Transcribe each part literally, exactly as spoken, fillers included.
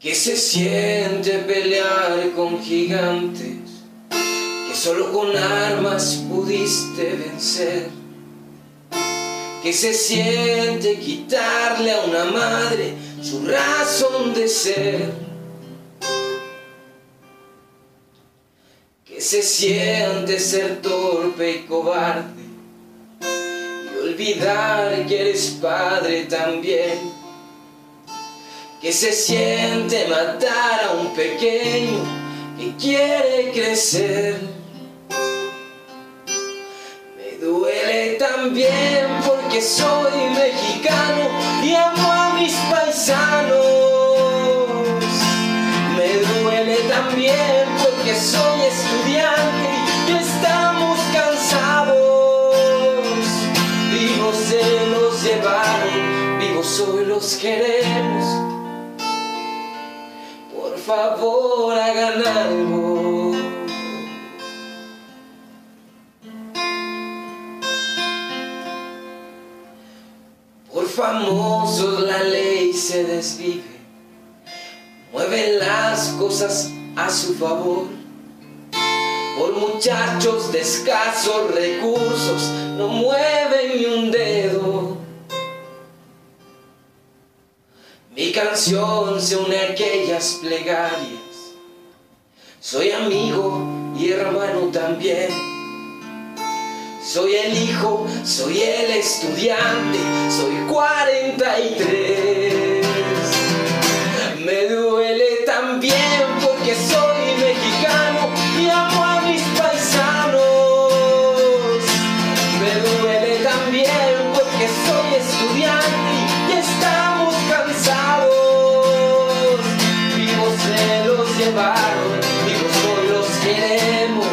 ¿Qué se siente pelear con gigantes que solo con armas pudiste vencer? ¿Qué se siente quitarle a una madre su razón de ser? ¿Qué se siente ser torpe y cobarde y olvidar que eres padre también? ¿Qué se siente matar a un pequeño que quiere crecer? Me duele también porque soy mexicano y amo a mis paisanos. Me duele también porque soy estudiante y estamos cansados. Vivos se los llevaron, vivos hoy los queremos. Por favor, hagan algo. Por famosos la ley se desvive, mueven las cosas a su favor. Por muchachos de escasos recursos no mueven ni un dedo. Mi canción se une a aquellas plegarias. Soy amigo y hermano también. Soy el hijo, soy el estudiante, soy cuarenta y tres. Me duele también porque soy mexicano y amo a mis paisanos. Me duele también porque soy estudiante y estamos cansados. Vivos se los llevaron, vivos hoy los queremos.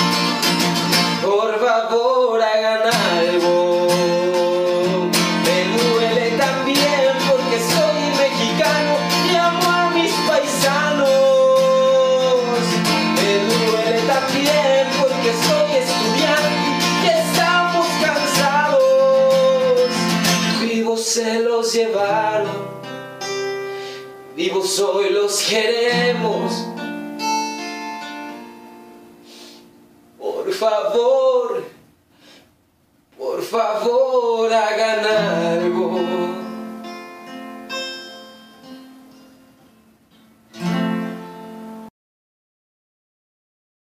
Por favor, hagan algo. Me duele también porque soy mexicano y amo a mis paisanos. Me duele también porque soy estudiante y estamos cansados. Vivos se los llevaron, vivos hoy los queremos. Por favor, por favor, hagan algo.